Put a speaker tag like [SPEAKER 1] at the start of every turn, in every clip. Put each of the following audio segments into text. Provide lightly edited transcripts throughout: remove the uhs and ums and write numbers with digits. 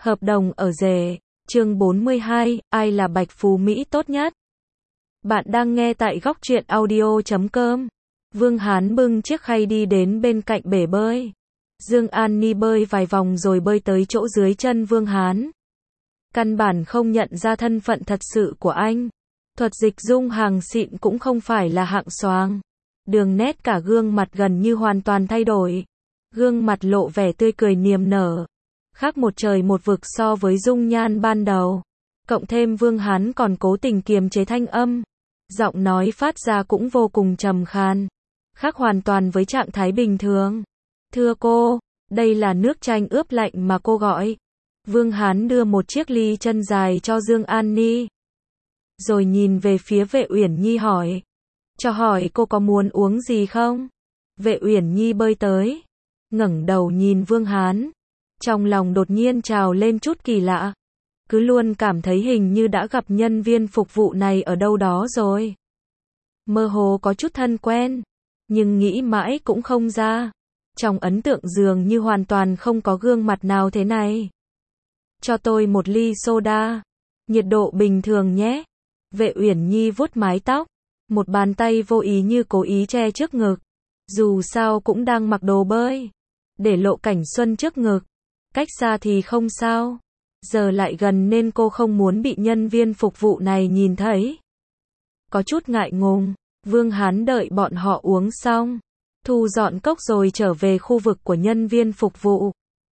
[SPEAKER 1] Hợp đồng ở rể, chương 42, ai là bạch phú Mỹ tốt nhất? Bạn đang nghe tại góc truyện audio.com. Vương Hán bưng chiếc khay đi đến bên cạnh bể bơi. Dương An Ni bơi vài vòng rồi bơi tới chỗ dưới chân Vương Hán. Căn bản không nhận ra thân phận thật sự của anh. Thuật dịch dung hàng xịn cũng không phải là hạng xoàng. Đường nét cả gương mặt gần như hoàn toàn thay đổi. Gương mặt lộ vẻ tươi cười niềm nở. Khác một trời một vực so với dung nhan ban đầu. Cộng thêm Vương Hán còn cố tình kiềm chế thanh âm. Giọng nói phát ra cũng vô cùng trầm khan. Khác hoàn toàn với trạng thái bình thường. Thưa cô, đây là nước chanh ướp lạnh mà cô gọi. Vương Hán đưa một chiếc ly chân dài cho Dương An Ni. Rồi nhìn về phía Vệ Uyển Nhi hỏi. Cho hỏi cô có muốn uống gì không? Vệ Uyển Nhi bơi tới. Ngẩng đầu nhìn Vương Hán. Trong lòng đột nhiên trào lên chút kỳ lạ. Cứ luôn cảm thấy hình như đã gặp nhân viên phục vụ này ở đâu đó rồi. Mơ hồ có chút thân quen. Nhưng nghĩ mãi cũng không ra. Trong ấn tượng dường như hoàn toàn không có gương mặt nào thế này. Cho tôi một ly soda. Nhiệt độ bình thường nhé. Vệ Uyển Nhi vuốt mái tóc. Một bàn tay vô ý như cố ý che trước ngực. Dù sao cũng đang mặc đồ bơi. Để lộ cảnh xuân trước ngực. Cách xa thì không sao. Giờ lại gần nên cô không muốn bị nhân viên phục vụ này nhìn thấy. Có chút ngại ngùng. Vương Hán đợi bọn họ uống xong. Thu dọn cốc rồi trở về khu vực của nhân viên phục vụ.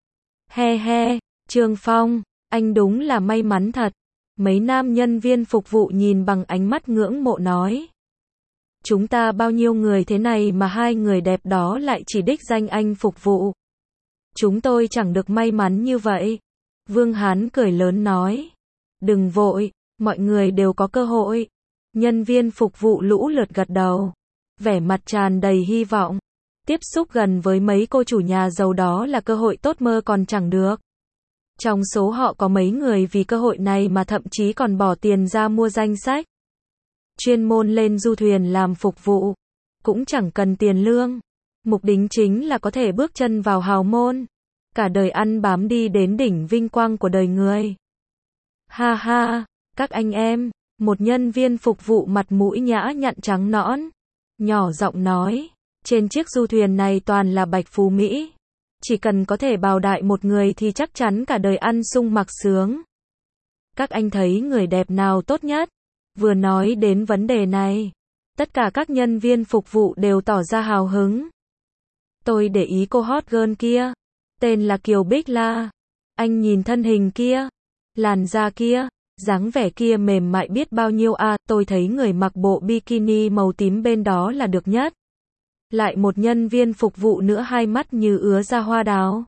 [SPEAKER 1] He he, Trương Phong, anh đúng là may mắn thật. Mấy nam nhân viên phục vụ nhìn bằng ánh mắt ngưỡng mộ nói. Chúng ta bao nhiêu người thế này mà hai người đẹp đó lại chỉ đích danh anh phục vụ. Chúng tôi chẳng được may mắn như vậy. Vương Hán cười lớn nói. Đừng vội, mọi người đều có cơ hội. Nhân viên phục vụ lũ lượt gật đầu. Vẻ mặt tràn đầy hy vọng. Tiếp xúc gần với mấy cô chủ nhà giàu đó là cơ hội tốt mơ còn chẳng được. Trong số họ có mấy người vì cơ hội này mà thậm chí còn bỏ tiền ra mua danh sách. Chuyên môn lên du thuyền làm phục vụ. Cũng chẳng cần tiền lương. Mục đích chính là có thể bước chân vào hào môn. Cả đời ăn bám đi đến đỉnh vinh quang của đời người. Ha ha, các anh em. Một nhân viên phục vụ mặt mũi nhã nhặn trắng nõn. Nhỏ giọng nói. Trên chiếc du thuyền này toàn là bạch phú Mỹ. Chỉ cần có thể bào đại một người thì chắc chắn cả đời ăn sung mặc sướng. Các anh thấy người đẹp nào tốt nhất? Vừa nói đến vấn đề này. Tất cả các nhân viên phục vụ đều tỏ ra hào hứng. Tôi để ý cô hot girl kia. Tên là Kiều Bích La. Anh nhìn thân hình kia. Làn da kia. Dáng vẻ kia mềm mại biết bao nhiêu à. Tôi thấy người mặc bộ bikini màu tím bên đó là được nhất. Lại một nhân viên phục vụ nữa hai mắt như ứa ra hoa đào.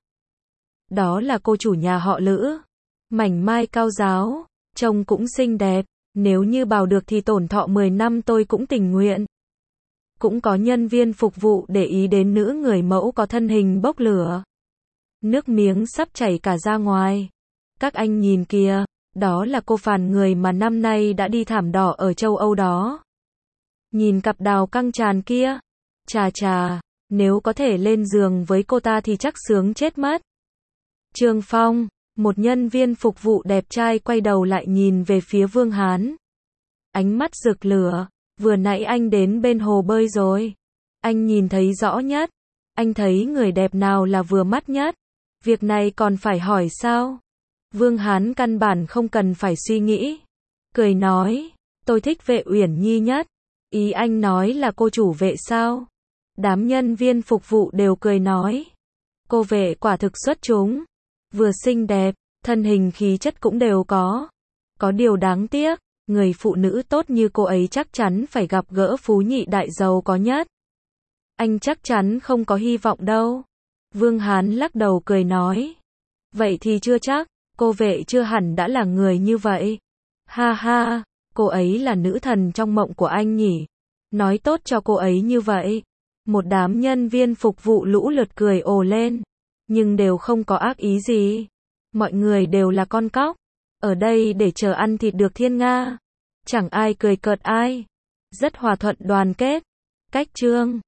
[SPEAKER 1] Đó là cô chủ nhà họ Lữ. Mảnh mai cao ráo. Trông cũng xinh đẹp. Nếu như bào được thì tổn thọ 10 năm tôi cũng tình nguyện. Cũng có nhân viên phục vụ để ý đến nữ người mẫu có thân hình bốc lửa. Nước miếng sắp chảy cả ra ngoài. Các anh nhìn kìa, đó là cô phàn người mà năm nay đã đi thảm đỏ ở châu Âu đó. Nhìn cặp đào căng tràn kia. Chà chà, nếu có thể lên giường với cô ta thì chắc sướng chết mất. Trương Phong, một nhân viên phục vụ đẹp trai quay đầu lại nhìn về phía Vương Hán. Ánh mắt rực lửa, vừa nãy anh đến bên hồ bơi rồi. Anh nhìn thấy rõ nhất. Anh thấy người đẹp nào là vừa mắt nhất. Việc này còn phải hỏi sao? Vương Hán căn bản không cần phải suy nghĩ. Cười nói, tôi thích Vệ Uyển Nhi nhất. Ý anh nói là cô chủ Vệ sao? Đám nhân viên phục vụ đều cười nói. Cô Vệ quả thực xuất chúng. Vừa xinh đẹp, thân hình khí chất cũng đều có. Có điều đáng tiếc, người phụ nữ tốt như cô ấy chắc chắn phải gặp gỡ phú nhị đại giàu có nhất. Anh chắc chắn không có hy vọng đâu. Vương Hán lắc đầu cười nói. Vậy thì chưa chắc, cô Vệ chưa hẳn đã là người như vậy. Ha ha, cô ấy là nữ thần trong mộng của anh nhỉ. Nói tốt cho cô ấy như vậy. Một đám nhân viên phục vụ lũ lượt cười ồ lên. Nhưng đều không có ác ý gì. Mọi người đều là con cóc. Ở đây để chờ ăn thịt được thiên nga. Chẳng ai cười cợt ai. Rất hòa thuận đoàn kết. Cách chương